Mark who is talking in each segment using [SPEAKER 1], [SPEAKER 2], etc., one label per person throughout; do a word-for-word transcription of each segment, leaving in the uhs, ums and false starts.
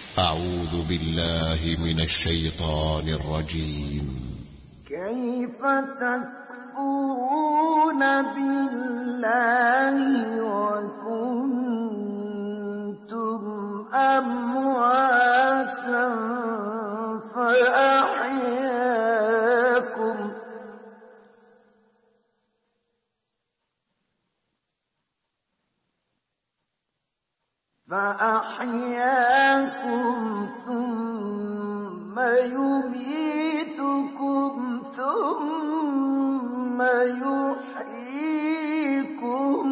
[SPEAKER 1] أعوذ بالله من الشيطان الرجيم.
[SPEAKER 2] كيف تكفرون بالله وكنتم أمواتا فأحياكم فأحياكم ثم يميتكم ثم يحييكم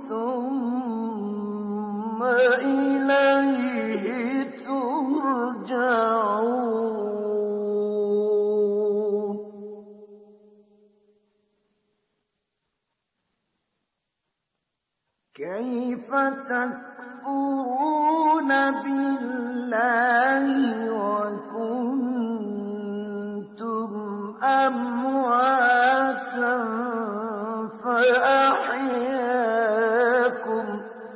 [SPEAKER 2] ثم إليه ترجعون. كيف تكفرون بالله وكنتم أمواتا فأحياكم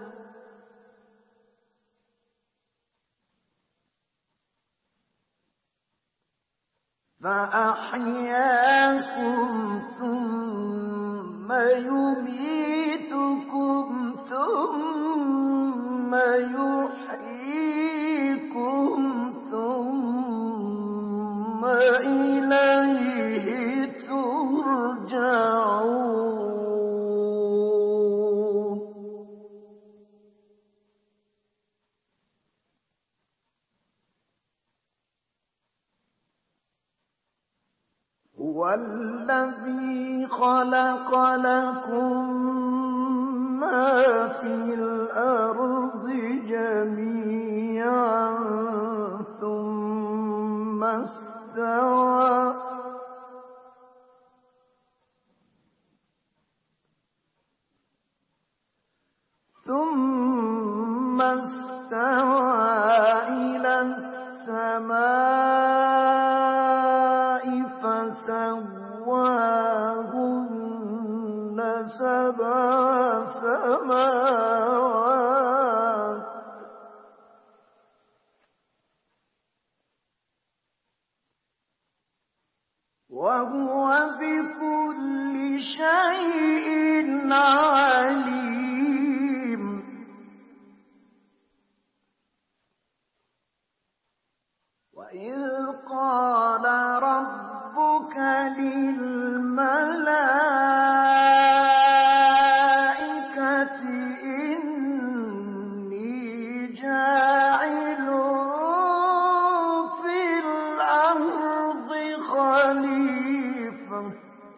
[SPEAKER 2] فأحياكم ثم يميتكم ثم يحييكم ثم إليه ترجعون. هو الذي خلق لكم ما في الأرض جميعا ثم استوى ثم استوى إلى السماء فسواهن سبع سماوات وهو بكل شيء عليم. وإذ قال ربك للملائكة إني جاعل في الأرض خليفة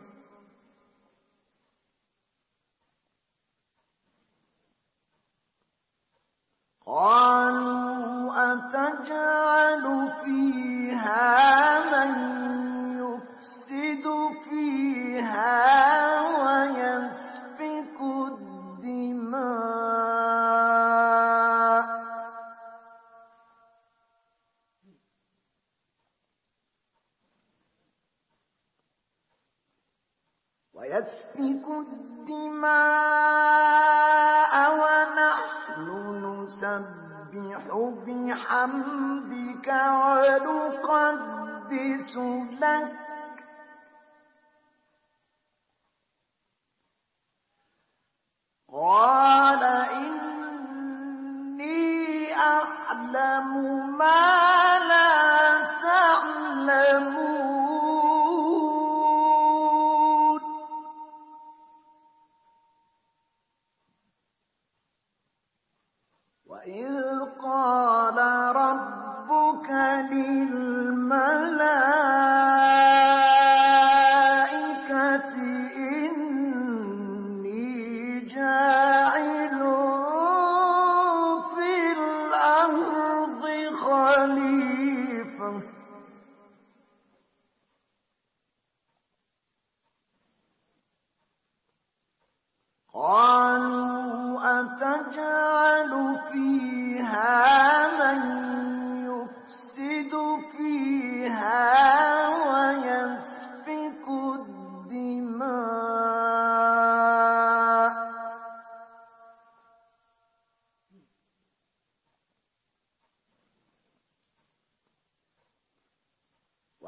[SPEAKER 2] قالوا أتجعل فيها من يفسد فيها ويسفك الدماء ويسفك الدماء ونحن نسبح بحمدك ونقدس لك قال إني أعلم ما لا تعلمون. وإذ قال ربك للملائكة إني جاعل في الأرض خليفة قالوا أتجعل فيها من يفسد فيها ويسفك الدماء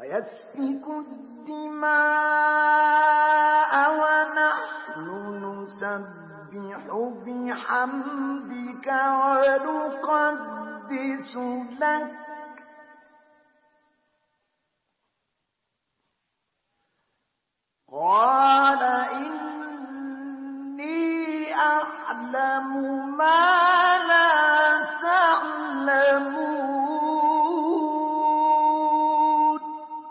[SPEAKER 2] ويسفك الدماء ونحن نسبح بحمدك ونقدس لك قال إني أعلم ما لا تعلمون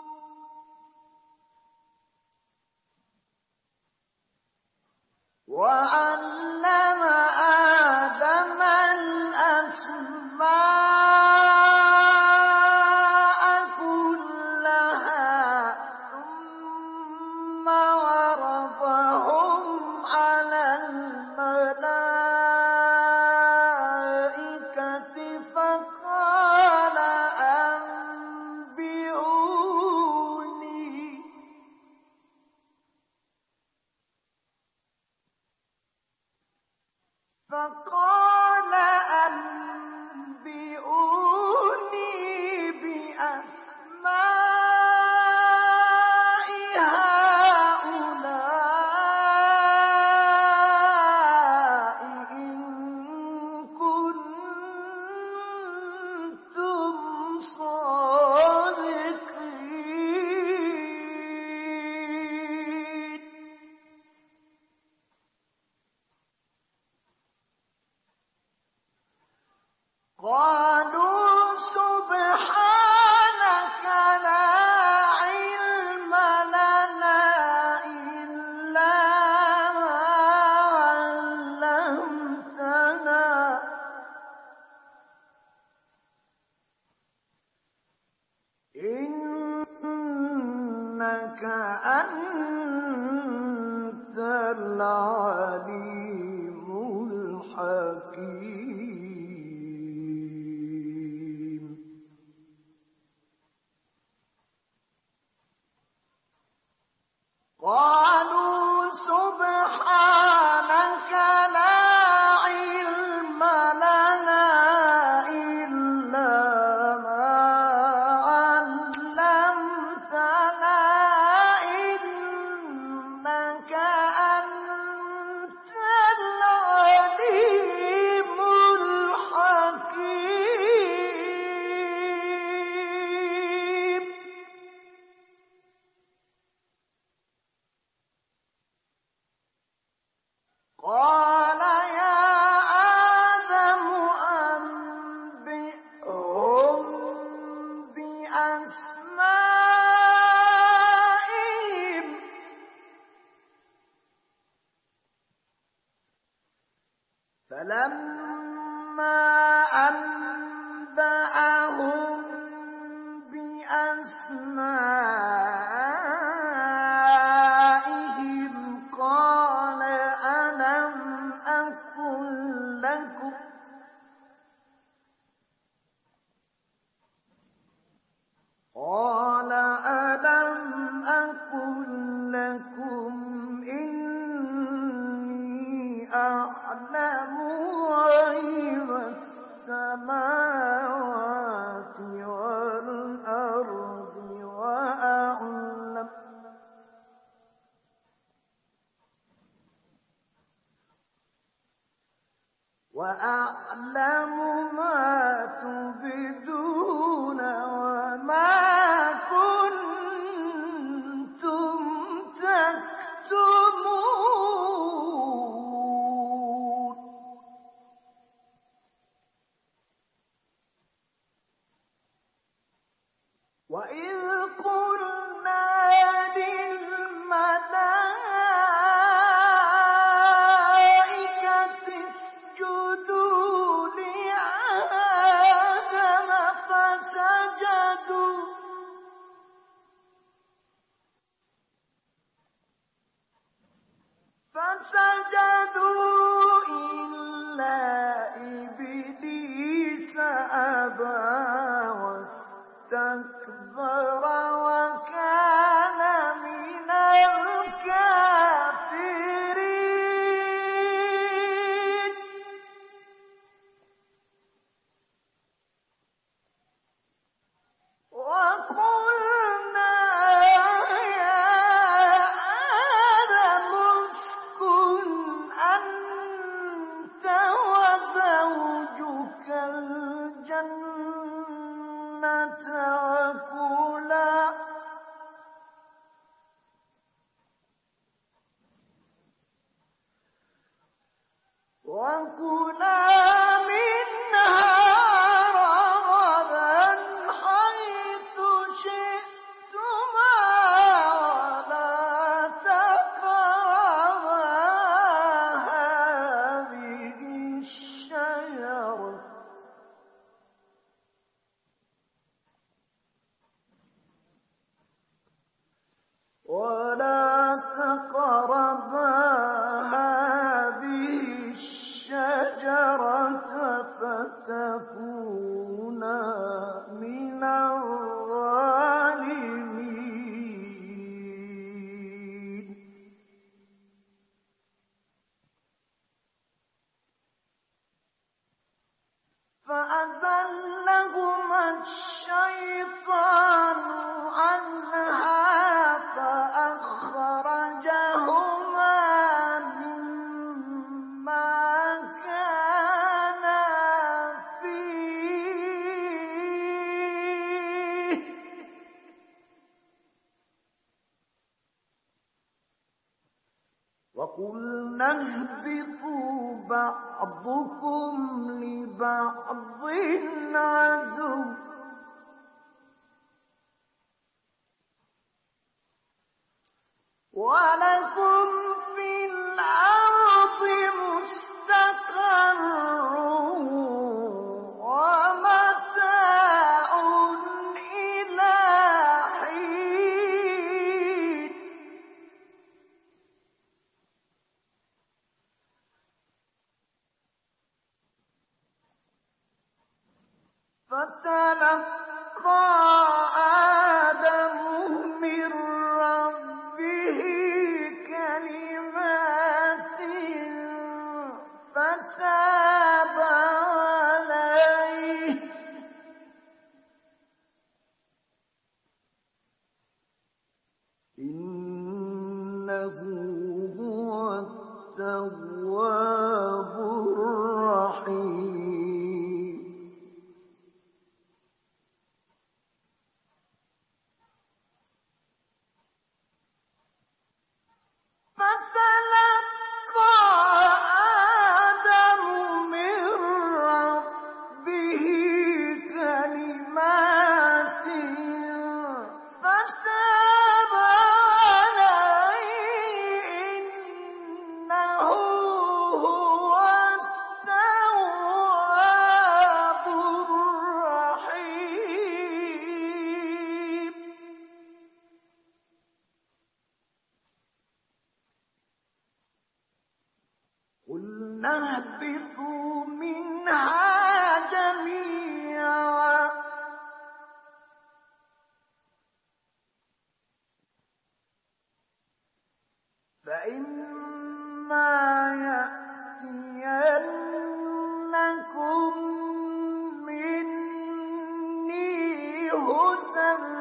[SPEAKER 2] وعلم آدم الأسماء كلها ثم عرضهم على الملائكة فقال أنبئوني فقال أنبئوني بأسماء هؤلاء إن كنتم صادقين قالوا سبحانك لا علم لنا إلا ما علمتنا إنك أنت العليم الحكيم قالوا سبحانك لا علم لنا إلا ما علمتنا إنك أنت العليم الحكيم قال يا آدم أنبئهم بأسمائهم فلما أنبأهم بأسمائهم قال ألم أقل لكم قال ألم أقل لكم إني أعلم غيب السماوات والأرض وأعلم وأعلم ما تبدون وما كنتم تكتمون وإذ قلنا للملائكة اسجدوا لآدم فسجدوا فسجدوا إلا إبليس أبى واستكبر وكلا وكلا منها رغدا حيث شئتما ولا تقربا هذه الشجرة ولا تقربا هذه الشجرة فتكونا من الظالمين فأزلهما الشيطان عنها فأخرجهما مما كانا فيه وقلنا اهبطوا بعضكم لبعض عدو ولكم في الأرض مستقر ومتاع إلى حين فتلقى آدم من ربه كلمات فتاب عليه إنه هو التواب الرحيم فتلقى آدم من ربه كلمات فتاب عليه إنه هو التواب الرحيم قلنا اهبطوا منها جميعا فإما يأتينكم مني هدى